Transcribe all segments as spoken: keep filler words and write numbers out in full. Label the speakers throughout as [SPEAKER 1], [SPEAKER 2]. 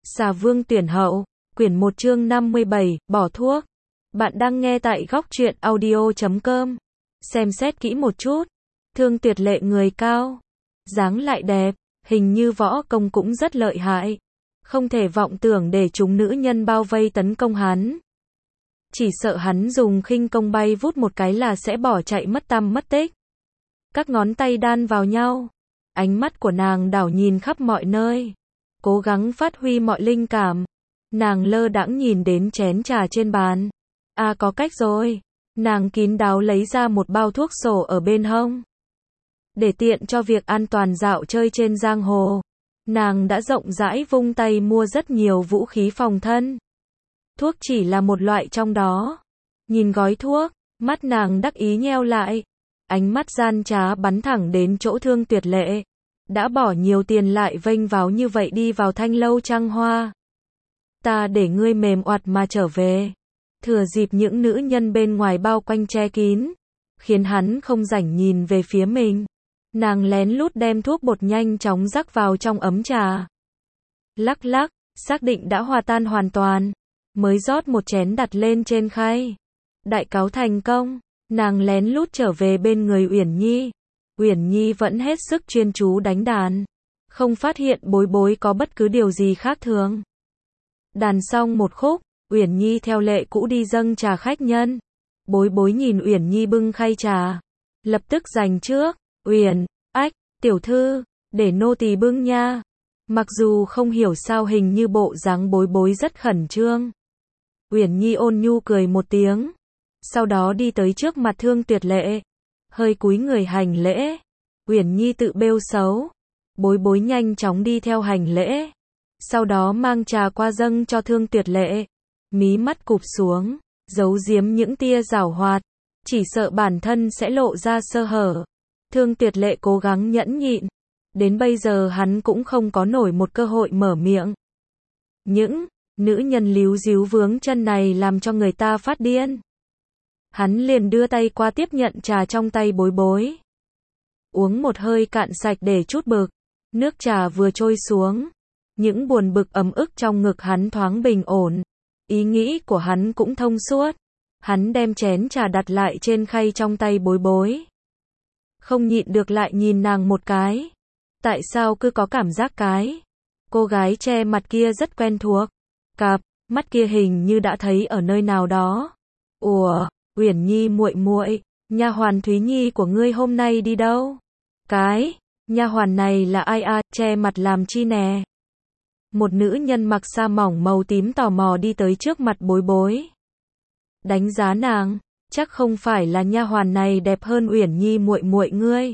[SPEAKER 1] Xà Vương tuyển hậu, quyển một chương năm mươi bảy, bỏ thuốc. Bạn đang nghe tại góc truyện audio chấm com. Xem xét kỹ một chút. Thương Tuyệt Lệ người cao, dáng lại đẹp, hình như võ công cũng rất lợi hại. Không thể vọng tưởng để chúng nữ nhân bao vây tấn công hắn. Chỉ sợ hắn dùng khinh công bay vút một cái là sẽ bỏ chạy mất tăm mất tích. Các ngón tay đan vào nhau. Ánh mắt của nàng đảo nhìn khắp mọi nơi. Cố gắng phát huy mọi linh cảm. Nàng lơ đãng nhìn đến chén trà trên bàn. À có cách rồi. Nàng kín đáo lấy ra một bao thuốc sổ ở bên hông. Để tiện cho việc an toàn dạo chơi trên giang hồ. Nàng đã rộng rãi vung tay mua rất nhiều vũ khí phòng thân. Thuốc chỉ là một loại trong đó. Nhìn gói thuốc, mắt nàng đắc ý nheo lại. Ánh mắt gian trá bắn thẳng đến chỗ Thương Tuyệt Lệ. Đã bỏ nhiều tiền lại vênh váo như vậy đi vào thanh lâu trăng hoa. Ta để ngươi mềm oặt mà trở về. Thừa dịp những nữ nhân bên ngoài bao quanh che kín, khiến hắn không rảnh nhìn về phía mình. Nàng lén lút đem thuốc bột nhanh chóng rắc vào trong ấm trà. Lắc lắc, xác định đã hòa tan hoàn toàn. Mới rót một chén đặt lên trên khay. Đại cáo thành công, nàng lén lút trở về bên người Uyển Nhi. Uyển Nhi vẫn hết sức chuyên chú đánh đàn. Không phát hiện Bối Bối có bất cứ điều gì khác thường. Đàn xong một khúc, Uyển Nhi theo lệ cũ đi dâng trà khách nhân. Bối Bối nhìn Uyển Nhi bưng khay trà. Lập tức giành trước. Uyển, ách, tiểu thư, để nô tỳ bưng nha. Mặc dù không hiểu sao hình như bộ dáng Bối Bối rất khẩn trương. Uyển Nhi ôn nhu cười một tiếng. Sau đó đi tới trước mặt Thương Tuyệt Lệ. Hơi cúi người hành lễ. Uyển Nhi tự bêu xấu. Bối Bối nhanh chóng đi theo hành lễ. Sau đó mang trà qua dâng cho Thương Tuyệt Lệ. Mí mắt cụp xuống, giấu giếm những tia giảo hoạt. Chỉ sợ bản thân sẽ lộ ra sơ hở. Thương Tuyệt Lệ cố gắng nhẫn nhịn. Đến bây giờ hắn cũng không có nổi một cơ hội mở miệng. Những nữ nhân líu díu vướng chân này làm cho người ta phát điên. Hắn liền đưa tay qua tiếp nhận trà trong tay Bối Bối. Uống một hơi cạn sạch để chút bực. Nước trà vừa trôi xuống. Những buồn bực ấm ức trong ngực hắn thoáng bình ổn. Ý nghĩ của hắn cũng thông suốt. Hắn đem chén trà đặt lại trên khay trong tay Bối Bối. Không nhịn được lại nhìn nàng một cái. Tại sao cứ có cảm giác cái cô gái che mặt kia rất quen thuộc. Cặp mắt kia hình như đã thấy ở nơi nào đó. Ủa, Uyển Nhi muội muội, nha hoàn Thúy Nhi của ngươi hôm nay đi đâu? Cái nha hoàn này là ai à, che mặt làm chi nè? Một nữ nhân mặc sa mỏng màu tím tò mò đi tới trước mặt Bối Bối. Đánh giá nàng, chắc không phải là nha hoàn này đẹp hơn Uyển Nhi muội muội ngươi.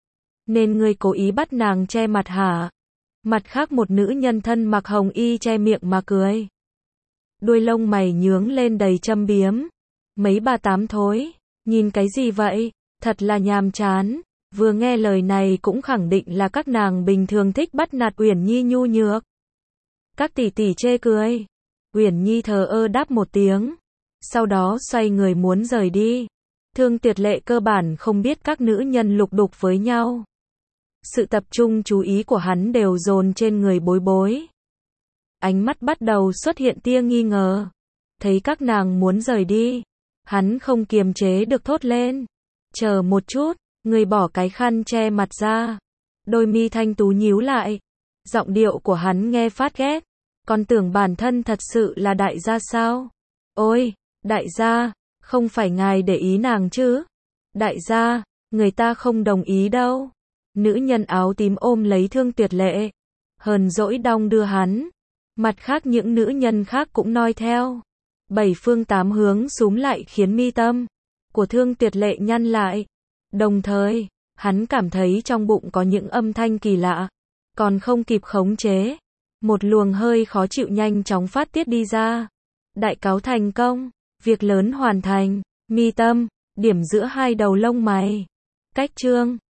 [SPEAKER 1] Nên ngươi cố ý bắt nàng che mặt hả? Mặt khác một nữ nhân thân mặc hồng y che miệng mà cười. Đuôi lông mày nhướng lên đầy châm biếm. Mấy bà tám thối, nhìn cái gì vậy? Thật là nhàm chán. Vừa nghe lời này cũng khẳng định là các nàng bình thường thích bắt nạt Uyển Nhi nhu nhược. Các tỷ tỷ chê cười. Uyển Nhi thờ ơ đáp một tiếng. Sau đó xoay người muốn rời đi. Thương Tuyệt Lệ cơ bản không biết các nữ nhân lục đục với nhau. Sự tập trung chú ý của hắn đều dồn trên người Bối Bối. Ánh mắt bắt đầu xuất hiện tia nghi ngờ. Thấy các nàng muốn rời đi. Hắn không kiềm chế được thốt lên. Chờ một chút, người bỏ cái khăn che mặt ra. Đôi mi thanh tú nhíu lại. Giọng điệu của hắn nghe phát ghét. Còn tưởng bản thân thật sự là đại gia sao? Ôi, đại gia, không phải ngài để ý nàng chứ? Đại gia, người ta không đồng ý đâu. Nữ nhân áo tím ôm lấy Thương Tuyệt Lệ. Hờn dỗi đong đưa hắn. Mặt khác những nữ nhân khác cũng noi theo. Bảy phương tám hướng súm lại khiến mi tâm của Thương Tuyệt Lệ nhăn lại. Đồng thời, hắn cảm thấy trong bụng có những âm thanh kỳ lạ. Còn không kịp khống chế. Một luồng hơi khó chịu nhanh chóng phát tiết đi ra. Đại cáo thành công. Việc lớn hoàn thành. Mi tâm, điểm giữa hai đầu lông mày. Cách chương.